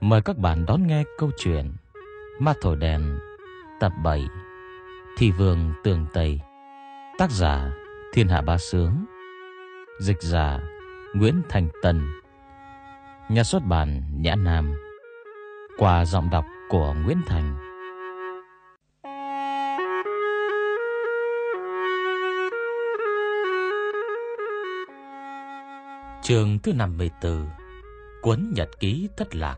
Mời các bạn đón nghe câu chuyện Ma Thổi Đèn tập 7 Thị Vương Tường Tây. Tác giả Thiên Hạ Bá Sướng. Dịch giả Nguyễn Thành Tân. Nhà xuất bản Nhã Nam. Qua giọng đọc của Nguyễn Thành. Chương thứ 54. Cuốn nhật ký thất lạc.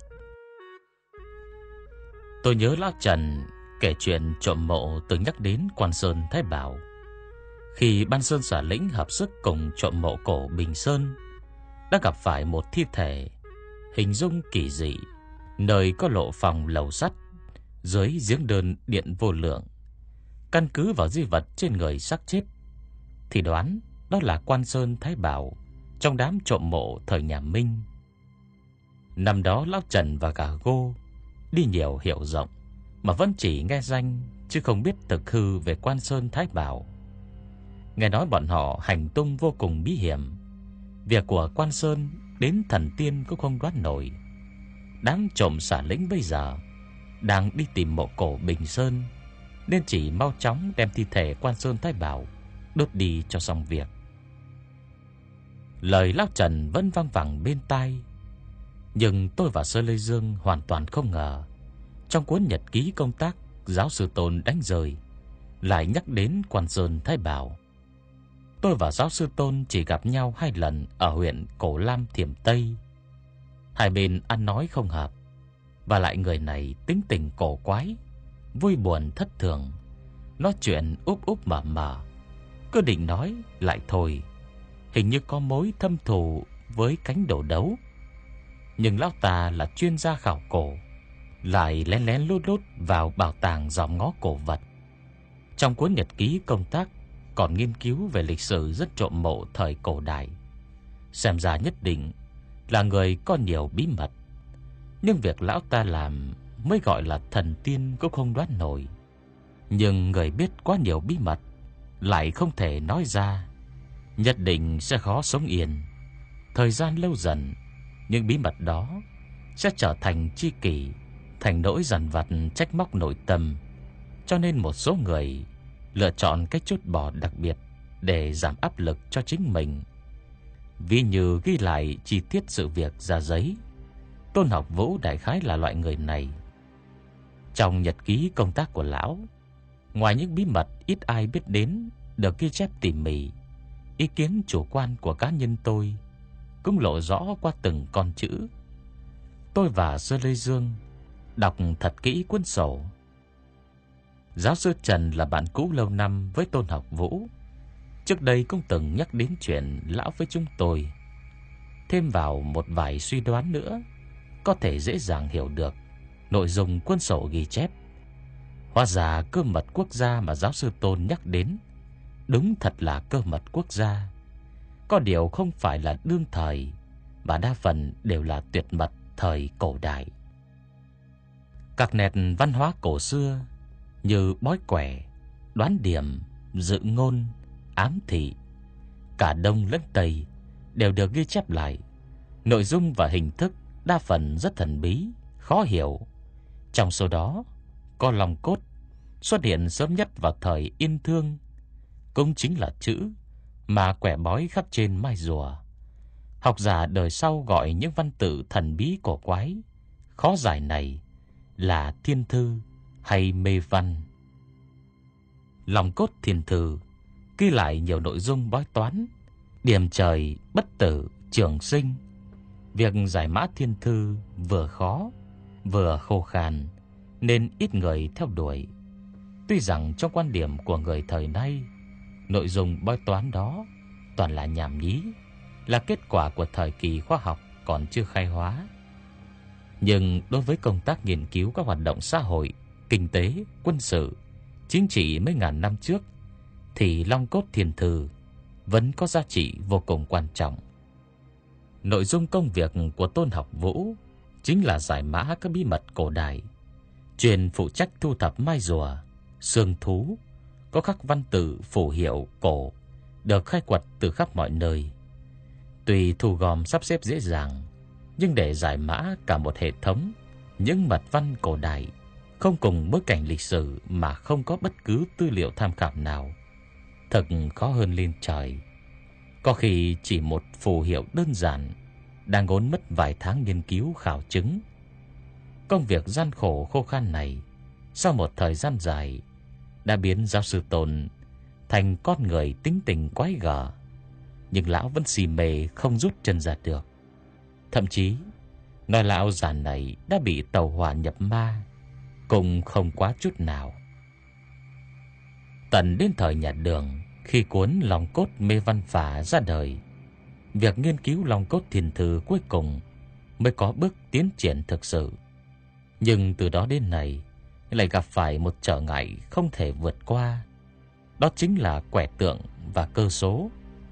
Tôi nhớ lão Trần kể chuyện trộm mộ từng nhắc đến Quan Sơn Thái Bảo. Khi Ban Sơn Xả Lĩnh hợp sức cùng trộm mộ cổ Bình Sơn, đã gặp phải một thi thể hình dung kỳ dị, nơi có lộ phòng lầu sắt, dưới giếng đơn điện vô lượng. Căn cứ vào di vật trên người xác chết thì đoán đó là Quan Sơn Thái Bảo trong đám trộm mộ thời nhà Minh. Năm đó lão Trần và cả Gô đi nhiều hiểu rộng, mà vẫn chỉ nghe danh chứ không biết thực hư về Quan Sơn Thái Bảo. Nghe nói bọn họ hành tung vô cùng bí hiểm, việc của Quan Sơn đến thần tiên cũng không đoán nổi. Đám trộm Xả Lĩnh bây giờ đang đi tìm mộ cổ Bình Sơn, nên chỉ mau chóng đem thi thể Quan Sơn Thái Bảo đốt đi cho xong việc. Lời lão Trần vẫn vang vẳng bên tai, nhưng tôi và Sơ Lê Dương hoàn toàn không ngờ trong cuốn nhật ký công tác giáo sư Tôn đánh rơi lại nhắc đến Quan Sơn Thái Bảo. Tôi và giáo sư Tôn chỉ gặp nhau 2 lần ở huyện Cổ Lam Thiểm Tây. Hai bên ăn nói không hợp, và lại người này tính tình cổ quái, vui buồn thất thường, nói chuyện úp úp mở mở, cứ định nói lại thôi, hình như có mối thâm thù với cánh đổ đấu. Nhưng lão ta là chuyên gia khảo cổ, lại lén lén lút lút vào bảo tàng dòm ngó cổ vật. Trong cuốn nhật ký công tác còn nghiên cứu về lịch sử rất trộm mộ thời cổ đại. Xem ra nhất định là người có nhiều bí mật, nhưng việc lão ta làm mới gọi là thần tiên cũng không đoán nổi. Nhưng người biết quá nhiều bí mật lại không thể nói ra, nhất định sẽ khó sống yên. Thời gian lâu dần, những bí mật đó sẽ trở thành chi kỷ, thành nỗi dằn vặt trách móc nội tâm. Cho nên một số người lựa chọn cách trút bỏ đặc biệt để giảm áp lực cho chính mình. Ví như ghi lại chi tiết sự việc ra giấy. Tôn Học Vũ đại khái là loại người này. Trong nhật ký công tác của lão, ngoài những bí mật ít ai biết đến được ghi chép tỉ mỉ, ý kiến chủ quan của cá nhân tôi cũng lộ rõ qua từng con chữ. Tôi và Sơ Lê Dương đọc thật kỹ cuốn sổ. Giáo sư Trần là bạn cũ lâu năm với Tôn Học Vũ, trước đây cũng từng nhắc đến chuyện lão với chúng tôi. Thêm vào một vài suy đoán nữa, có thể dễ dàng hiểu được nội dung cuốn sổ ghi chép. Hóa ra cơ mật quốc gia mà giáo sư Tôn nhắc đến đúng thật là cơ mật quốc gia. Có điều không phải là đương thời, mà đa phần đều là tuyệt mật thời cổ đại. Các nét văn hóa cổ xưa như bói quẻ, đoán điểm, dự ngôn, ám thị, cả Đông lẫn Tây đều được ghi chép lại. Nội dung và hình thức đa phần rất thần bí, khó hiểu. Trong số đó có lòng cốt xuất hiện sớm nhất vào thời Yên Thương, cũng chính là chữ mà quẻ bói khắc trên mai rùa. Học giả đời sau gọi những văn tự thần bí cổ quái, khó giải này là thiên thư hay mê văn. Lòng cốt thiên thư ghi lại nhiều nội dung bói toán, điểm trời, bất tử, trường sinh. Việc giải mã thiên thư vừa khó vừa khô khan, nên ít người theo đuổi. Tuy rằng trong quan điểm của người thời nay, nội dung bói toán đó toàn là nhảm nhí, là kết quả của thời kỳ khoa học còn chưa khai hóa. Nhưng đối với công tác nghiên cứu các hoạt động xã hội, kinh tế, quân sự, chính trị mấy ngàn năm trước, thì long cốt thiên thư vẫn có giá trị vô cùng quan trọng. Nội dung công việc của Tôn Học Vũ chính là giải mã các bí mật cổ đại, chuyên phụ trách thu thập mai rùa, xương thú, có khắc văn tự phù hiệu cổ được khai quật từ khắp mọi nơi. Tuy thu gom sắp xếp dễ dàng, nhưng để giải mã cả một hệ thống những mật văn cổ đại không cùng bối cảnh lịch sử mà không có bất cứ tư liệu tham khảo nào, thật khó hơn lên trời. Có khi chỉ một phù hiệu đơn giản đang ngốn mất vài tháng nghiên cứu khảo chứng. Công việc gian khổ khô khan này, sau một thời gian dài, đã biến giáo sư Tôn thành con người tính tình quái gở, nhưng lão vẫn si mê không rút chân ra được. Thậm chí, nói lão già này đã bị tàu hỏa nhập ma, cũng không quá chút nào. Tận đến thời nhà Đường, khi cuốn Long cốt mê văn phả ra đời, việc nghiên cứu Long cốt thiền thư cuối cùng mới có bước tiến triển thực sự. Nhưng từ đó đến nay lại gặp phải một trở ngại không thể vượt qua, đó chính là quẻ tượng và cơ số.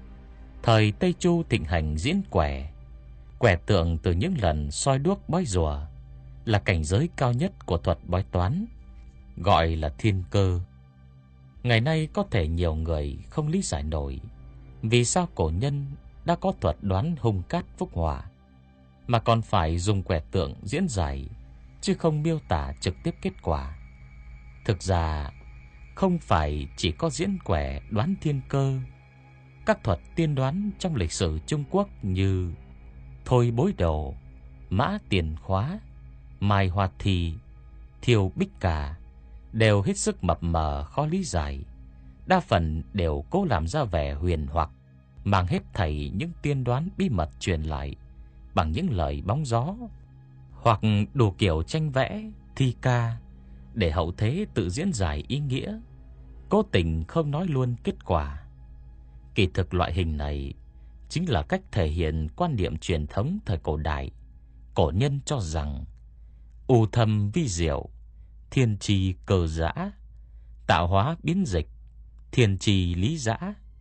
Thời Tây Chu thịnh hành diễn quẻ. Quẻ tượng từ những lần soi đuốc bói rùa là cảnh giới cao nhất của thuật bói toán, gọi là thiên cơ. Ngày nay có thể nhiều người không lý giải nổi vì sao cổ nhân đã có thuật đoán hung cát phúc hỏa mà còn phải dùng quẻ tượng diễn giải, chứ không miêu tả trực tiếp kết quả. Thực ra, không phải chỉ có diễn quẻ đoán thiên cơ. Các thuật tiên đoán trong lịch sử Trung Quốc như thôi bối đồ, mã tiền khóa, mai hoa thì, thiêu bích cà đều hết sức mập mờ khó lý giải. Đa phần đều cố làm ra vẻ huyền hoặc, mang hết thảy những tiên đoán bí mật truyền lại bằng những lời bóng gió, hoặc đủ kiểu tranh vẽ, thi ca để hậu thế tự diễn giải ý nghĩa, cố tình không nói luôn kết quả. Kỳ thực loại hình này chính là cách thể hiện quan niệm truyền thống thời cổ đại. Cổ nhân cho rằng u thâm vi diệu, thiên tri cơ dã, tạo hóa biến dịch, thiên tri lý dã,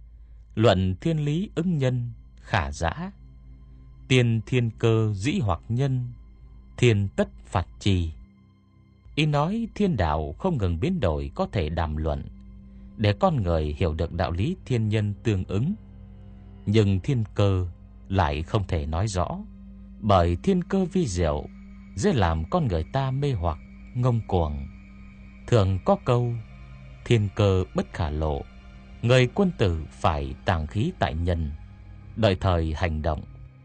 luận thiên lý ứng nhân, khả dã, tiên thiên cơ dĩ hoặc nhân, thiên tất phạt trì. Ý nói thiên đạo không ngừng biến đổi có thể đàm luận để con người hiểu được đạo lý thiên nhân tương ứng, nhưng thiên cơ lại không thể nói rõ, bởi thiên cơ vi diệu dễ làm con người ta mê hoặc, ngông cuồng. Thường có câu thiên cơ bất khả lộ, người quân tử phải tàng khí tại nhân, đợi thời hành động.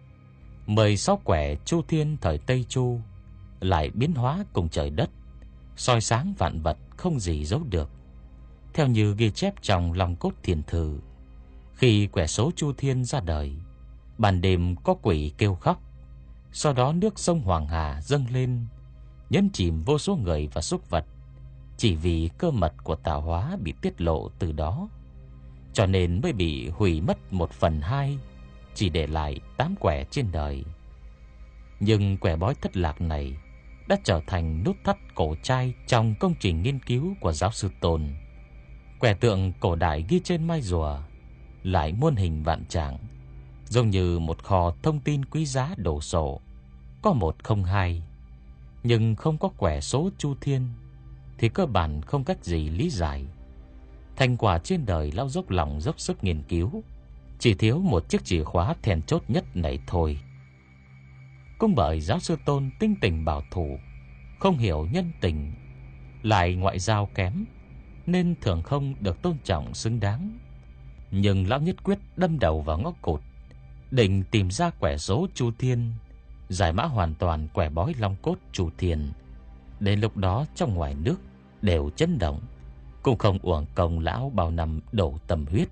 16 quẻ Chu Thiên thời Tây Chu lại biến hóa cùng trời đất, soi sáng vạn vật không gì giấu được. Theo như ghi chép trong Long cốt thiền thư, khi quẻ số Chu Thiên ra đời, ban đêm có quỷ kêu khóc, sau đó nước sông Hoàng Hà dâng lên, nhấn chìm vô số người và súc vật. Chỉ vì cơ mật của tạo hóa bị tiết lộ từ đó, cho nên mới bị hủy mất 1/2, chỉ để lại 8 quẻ trên đời. Nhưng quẻ bói thất lạc này đã trở thành nút thắt cổ trai trong công trình nghiên cứu của giáo sư Tôn. Quẻ tượng cổ đại ghi trên mai rùa lại muôn hình vạn trạng, giống như một kho thông tin quý giá đổ sộ, có 102, nhưng không có quẻ số Chu Thiên thì cơ bản không cách gì lý giải. Thành quả trên đời lão dốc lòng dốc sức nghiên cứu, chỉ thiếu một chiếc chìa khóa then chốt nhất này thôi. Cũng bởi giáo sư Tôn tinh tình bảo thủ, không hiểu nhân tình, lại ngoại giao kém, nên thường không được tôn trọng xứng đáng. Nhưng lão nhất quyết đâm đầu vào ngõ cụt, định tìm ra quẻ số Chu Thiên, giải mã hoàn toàn quẻ bói Long cốt Chu Thiên. Đến lúc đó trong ngoài nước đều chấn động, cũng không uổng công lão bao năm đổ tâm huyết.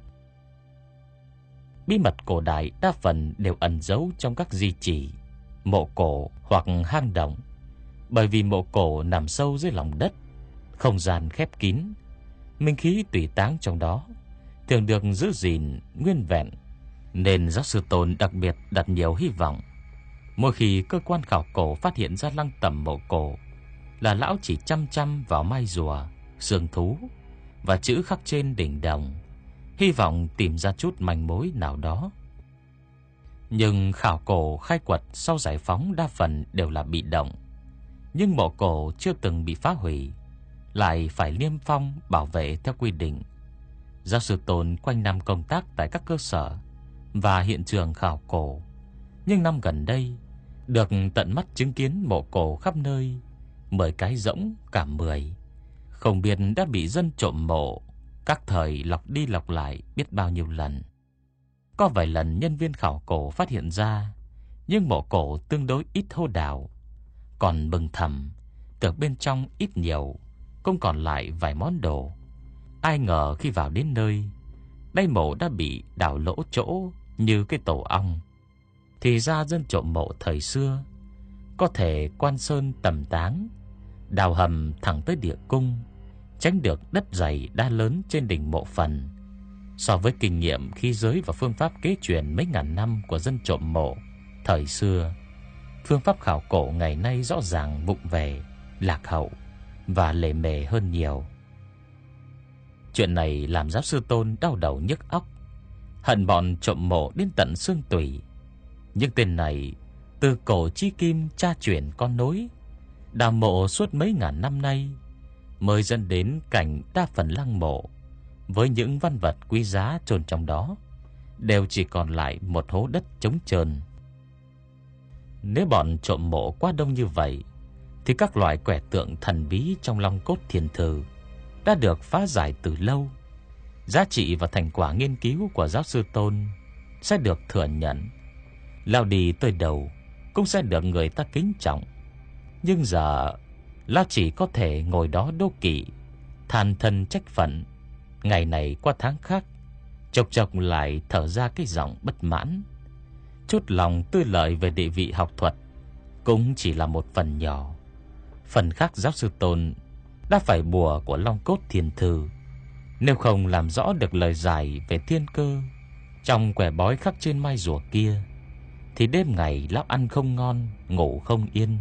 Bí mật cổ đại đa phần đều ẩn giấu trong các di chỉ, mộ cổ hoặc hang động. Bởi vì mộ cổ nằm sâu dưới lòng đất, không gian khép kín, minh khí tùy táng trong đó thường được giữ gìn nguyên vẹn, nên giáo sư Tôn đặc biệt đặt nhiều hy vọng. Mỗi khi cơ quan khảo cổ phát hiện ra lăng tẩm mộ cổ, là lão chỉ chăm chăm vào mai rùa, xương thú và chữ khắc trên đỉnh đồng, hy vọng tìm ra chút manh mối nào đó. Nhưng khảo cổ khai quật sau giải phóng đa phần đều là bị động. Nhưng mộ cổ chưa từng bị phá hủy lại phải niêm phong bảo vệ theo quy định. Giáo sư Tôn quanh năm công tác tại các cơ sở và hiện trường khảo cổ, nhưng năm gần đây được tận mắt chứng kiến mộ cổ khắp nơi 10 cái rỗng cả 10, không biết đã bị dân trộm mộ các thời lọc đi lọc lại biết bao nhiêu lần. Có vài lần nhân viên khảo cổ phát hiện ra nhưng mộ cổ tương đối ít hô đào, còn mừng thầm tưởng bên trong ít nhiều cũng còn lại vài món đồ. Ai ngờ khi vào đến nơi, đây mộ đã bị đào lỗ chỗ như cái tổ ong. Thì ra dân trộm mộ thời xưa có thể quan sơn tầm táng, đào hầm thẳng tới địa cung, tránh được đất dày đá lớn trên đỉnh mộ phần. So với kinh nghiệm khí giới và phương pháp kế truyền mấy ngàn năm của dân trộm mộ thời xưa, phương pháp khảo cổ ngày nay rõ ràng vụng về, lạc hậu và lề mề hơn nhiều. Chuyện này làm giáo sư Tôn đau đầu nhức óc, hận bọn trộm mộ đến tận xương tủy. Nhưng tên này từ cổ chí kim cha truyền con nối, đào mộ suốt mấy ngàn năm nay, mới dẫn đến cảnh đa phần lăng mộ với những văn vật quý giá chôn trong đó đều chỉ còn lại một hố đất trống trơn. Nếu bọn trộm mộ quá đông như vậy, thì các loại quẻ tượng thần bí trong long cốt thiền thư đã được phá giải từ lâu. Giá trị và thành quả nghiên cứu của giáo sư Tôn sẽ được thừa nhận, lao đi tới đầu cũng sẽ được người ta kính trọng. Nhưng giờ lão chỉ có thể ngồi đó đố kỵ, than thân trách phận, ngày này qua tháng khác, chốc chốc lại thở ra cái giọng bất mãn. Chút lòng tư lợi về địa vị học thuật cũng chỉ là một phần nhỏ. Phần khác giáo sư Tôn đã phải bùa của long cốt thiền thư. Nếu không làm rõ được lời giải về thiên cơ trong quẻ bói khắc trên mai rùa kia, thì đêm ngày lão ăn không ngon, ngủ không yên.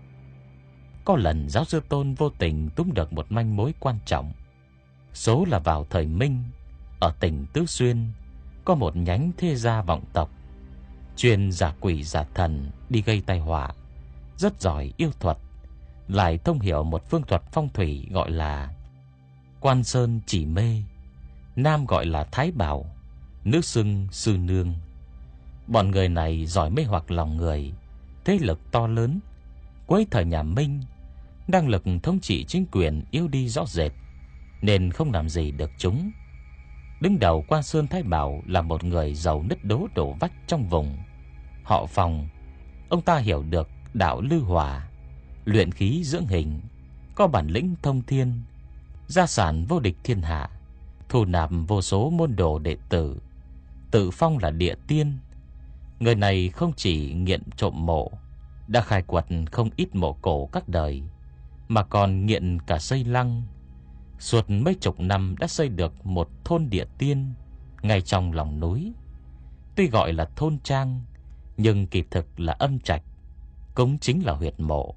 Có lần giáo sư Tôn vô tình túm được một manh mối quan trọng. Số là vào thời Minh, ở tỉnh Tứ Xuyên có một nhánh thế gia vọng tộc chuyên giả quỷ giả thần đi gây tai họa, rất giỏi yêu thuật, lại thông hiểu một phương thuật phong thủy gọi là Quan Sơn Chỉ Mê, nam gọi là Thái Bảo, nữ xưng Sư Nương. Bọn người này giỏi mê hoặc lòng người, thế lực to lớn. Cuối thời nhà Minh, năng lực thống trị chính quyền yếu đi rõ rệt, nên không làm gì được chúng. Đứng đầu Quan Sơn Thái Bảo là một người giàu nứt đố đổ vách trong vùng, họ Phòng. Ông ta hiểu được đạo lư hòa, luyện khí dưỡng hình, có bản lĩnh thông thiên, gia sản vô địch thiên hạ, thu nạp vô số môn đồ đệ tử, tự phong là địa tiên. Người này không chỉ nghiện trộm mộ, đã khai quật không ít mộ cổ các đời, mà còn nghiện cả xây lăng. Suốt mấy chục năm đã xây được một thôn địa tiên ngay trong lòng núi. Tuy gọi là thôn trang, nhưng kỳ thực là âm trạch, cũng chính là huyệt mộ.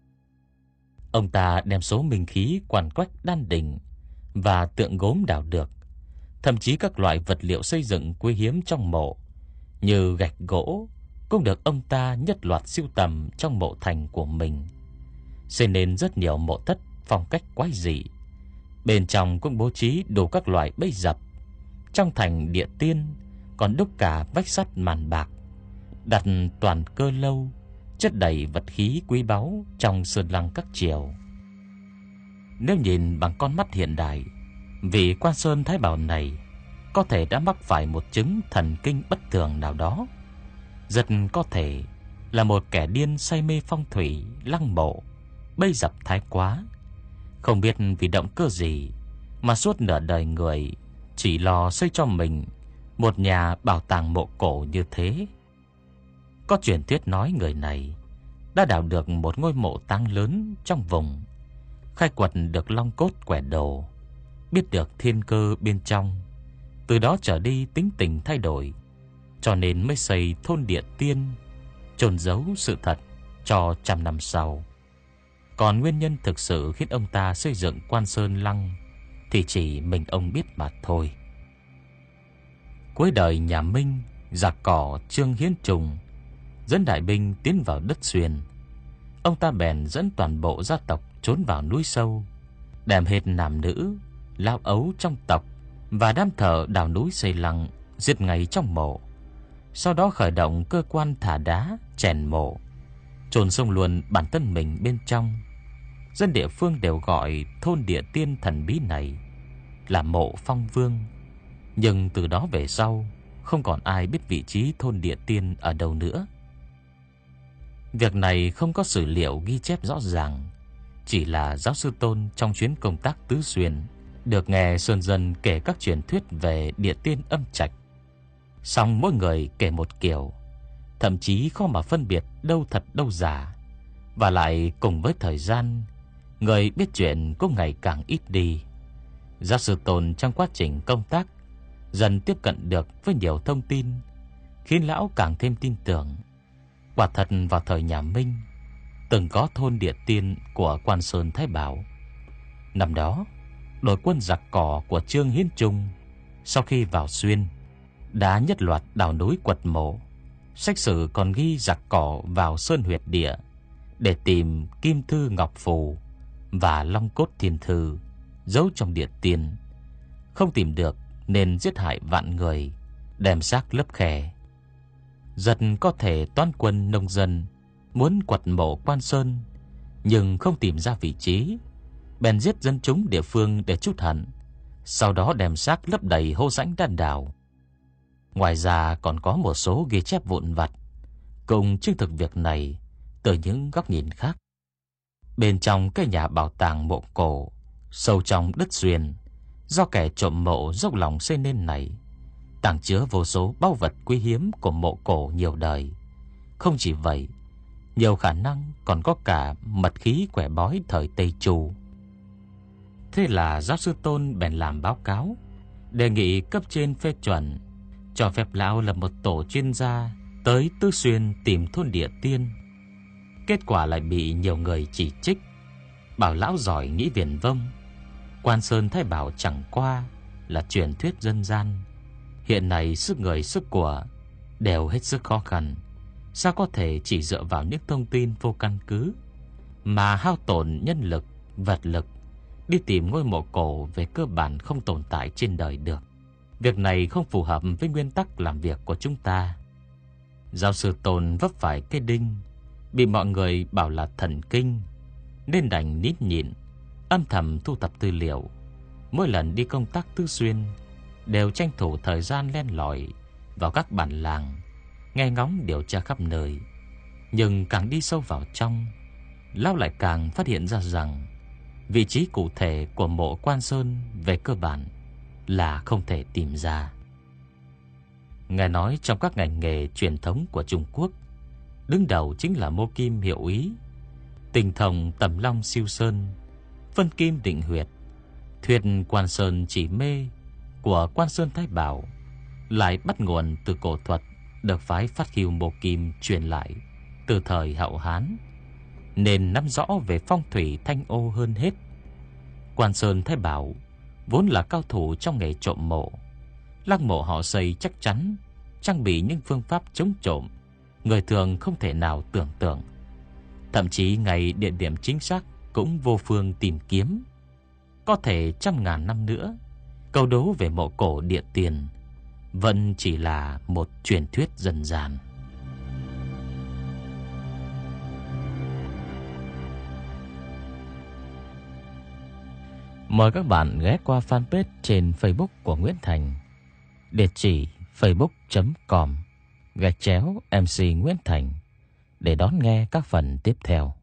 Ông ta đem số minh khí quằn quách đan đỉnh và tượng gốm đào được, thậm chí các loại vật liệu xây dựng quý hiếm trong mộ như gạch gỗ cũng được ông ta nhất loạt sưu tầm trong mộ thành của mình, xây nên rất nhiều mộ thất phong cách quái dị. Bên trong cũng bố trí đủ các loại bẫy dập. Trong thành địa tiên còn đúc cả vách sắt màn bạc, đặt toàn cơ lâu, chất đầy vật khí quý báu trong sơn lăng các triều. Nếu nhìn bằng con mắt hiện đại, vị Quan Sơn Thái Bảo này có thể đã mắc phải một chứng thần kinh bất thường nào đó, rất có thể là một kẻ điên say mê phong thủy, lăng mộ, bẫy dập thái quá. Không biết vì động cơ gì mà suốt nửa đời người chỉ lo xây cho mình một nhà bảo tàng mộ cổ như thế. Có truyền thuyết nói người này đã đào được một ngôi mộ tang lớn trong vùng, khai quật được long cốt quẻ đồ, biết được thiên cơ bên trong, từ đó trở đi tính tình thay đổi, cho nên mới xây thôn địa tiên, chôn giấu sự thật cho trăm năm sau. Còn nguyên nhân thực sự khiến ông ta xây dựng Quan Sơn Lăng thì chỉ mình ông biết mà thôi. Cuối đời nhà Minh, giặc cỏ Trương Hiến Trùng dẫn đại binh tiến vào đất Xuyên. Ông ta bèn dẫn toàn bộ gia tộc trốn vào núi sâu, đem hết nam nữ, lão ấu trong tộc và đám thợ đào núi xây lăng giết ngay trong mộ. Sau đó khởi động cơ quan thả đá chèn mộ, chôn xong luôn bản thân mình bên trong. dân địa phương đều gọi thôn địa tiên thần bí này là mộ Phong Vương. Nhưng từ đó về sau, không còn ai biết vị trí thôn địa tiên ở đâu nữa. Việc này không có sử liệu ghi chép rõ ràng, chỉ là giáo sư Tôn trong chuyến công tác tứ xuyên được nghe sơn dân kể các truyền thuyết về địa tiên âm trạch. Song mỗi người kể một kiểu, thậm chí khó mà phân biệt đâu thật đâu giả. Và lại cùng với thời gian, người biết chuyện cũng ngày càng ít đi. Giáo sư Tôn trong quá trình công tác dần tiếp cận được với nhiều thông tin, khiến lão càng thêm tin tưởng. Quả thật vào thời nhà Minh, từng có thôn địa tiên của Quan Sơn Thái Bảo. Năm đó, đội quân giặc cỏ của Trương Hiến Trung sau khi vào xuyên đã nhất loạt đào núi quật mộ. Sách sử còn ghi giặc cỏ vào sơn huyệt địa để tìm kim thư ngọc phù và long cốt thiên thư giấu trong địa tiên. Không tìm được nên giết hại vạn người, đem xác lấp khe. Giật có thể toán quân nông dân muốn quật mộ Quan Sơn nhưng không tìm ra vị trí, bèn giết dân chúng địa phương để trút hận, sau đó đem xác lấp đầy hô rãnh đan đảo. Ngoài ra còn có một số ghi chép vụn vặt cùng chứng thực việc này từ những góc nhìn khác. Bên trong cái nhà bảo tàng mộ cổ sâu trong đất xuyên do kẻ trộm mộ dốc lòng xây nên này, tàng chứa vô số báu vật quý hiếm của mộ cổ nhiều đời. Không chỉ vậy, nhiều khả năng còn có cả mật khí quẻ bói thời Tây Chu. Thế là giáo sư Tôn bèn làm báo cáo, đề nghị cấp trên phê chuẩn, cho phép lão lập một tổ chuyên gia tới Tứ Xuyên tìm thôn địa tiên. Kết quả lại bị nhiều người chỉ trích, bảo lão giỏi nghĩ viển vông. Quan Sơn Thái Bảo chẳng qua là truyền thuyết dân gian. Hiện nay sức người sức của đều hết sức khó khăn, sao có thể chỉ dựa vào những thông tin vô căn cứ mà hao tổn nhân lực, vật lực đi tìm ngôi mộ cổ về cơ bản không tồn tại trên đời được. Việc này không phù hợp với nguyên tắc làm việc của chúng ta. Giáo sư Tôn vấp phải cái đinh, bị mọi người bảo là thần kinh, nên đành nín nhịn, âm thầm thu thập tư liệu. Mỗi lần đi công tác Tứ Xuyên đều tranh thủ thời gian len lỏi vào các bản làng, nghe ngóng điều tra khắp nơi. Nhưng càng đi sâu vào trong, lão lại càng phát hiện ra rằng vị trí cụ thể của mộ Quan Sơn về cơ bản là không thể tìm ra. Nghe nói trong các ngành nghề truyền thống của Trung Quốc, đứng đầu chính là mô kim hiệu ý, tình thông tầm long siêu sơn, phân kim định huyệt. Thuyết Quan Sơn chỉ mê của Quan Sơn Thái Bảo lại bắt nguồn từ cổ thuật được phái Phát Khiêu Mô Kim truyền lại từ thời Hậu Hán, nên nắm rõ về phong thủy Thanh Ô hơn hết. Quan Sơn Thái Bảo vốn là cao thủ trong nghề trộm mộ. Lăng mộ họ xây chắc chắn, trang bị những phương pháp chống trộm người thường không thể nào tưởng tượng. Thậm chí ngay địa điểm chính xác cũng vô phương tìm kiếm. Có thể trăm ngàn năm nữa, câu đố về mộ cổ địa tiền vẫn chỉ là một truyền thuyết dân gian. Mời các bạn ghé qua fanpage trên Facebook của Nguyễn Thành, địa chỉ facebook.com/MC Nguyễn Thành để đón nghe các phần tiếp theo.